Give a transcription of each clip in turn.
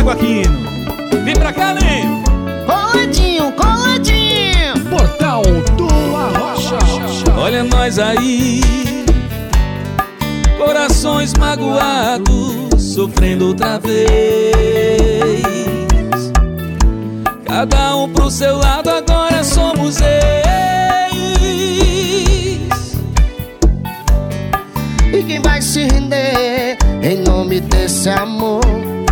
Thiago Aquino. Vem pra cá, Lênio. Coladinho, coladinho. Portal do Arrocha. Olha nós aí, corações magoados, sofrendo outra vez. Cada um pro seu lado, agora somos ex. E quem vai se render em nome desse amor?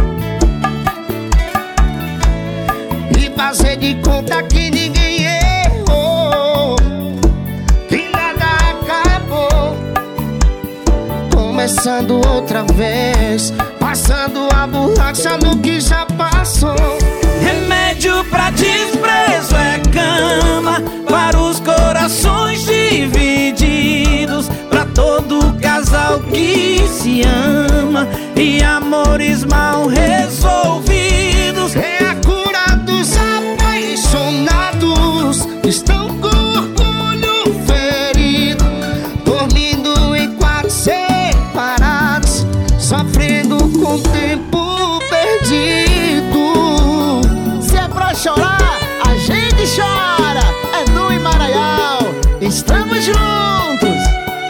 E fazer de conta que ninguém errou, que nada acabou, começando outra vez, passando a borracha no que já passou. Remédio pra desprezo é cama para os corações divididos, pra todo casal que se ama e amores mal resolvidos. É a cura dos apaixonados que estão com orgulho ferido, dormindo em quartos separados, sofrendo com o tempo perdido. Se é pra chorar, a gente chora. É do Imaraial, estamos juntos.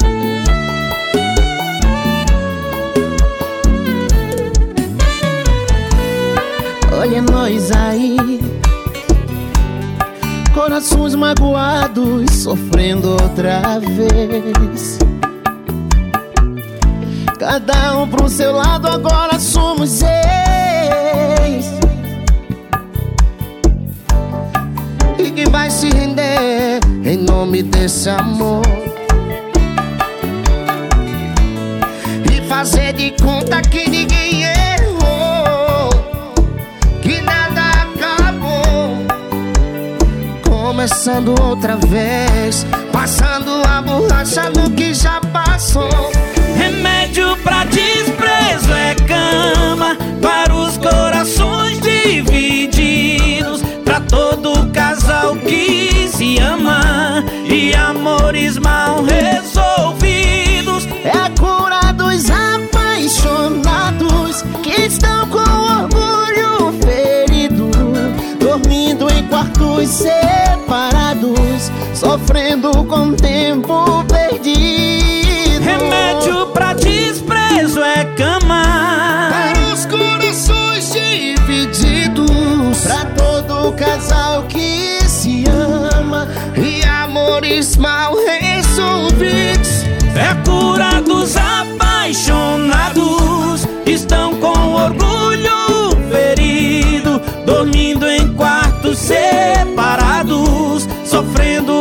Olha nós aí, corações magoados, sofrendo outra vez. Cada um pro seu lado, agora somos ex. E quem vai se render em nome desse amor? E fazer de conta que ninguém errou, que nada acabou, começando outra vez, passando a borracha no que já passou. Remédio pra desprezo é cama para os corações divididos, pra todo casal que se ama e amores mal resolvidos. É a cura dos apaixonados que estão com orgulho ferido, dormindo em quartos separados, sofrendo com o tempo perdido. Remédio pra desprezo é cama para os corações divididos, pra todo casal que se ama e amores mal resolvidos. é a cura dos apaixonados que estão com orgulho ferido, dormindo em quartos separados, sofrendo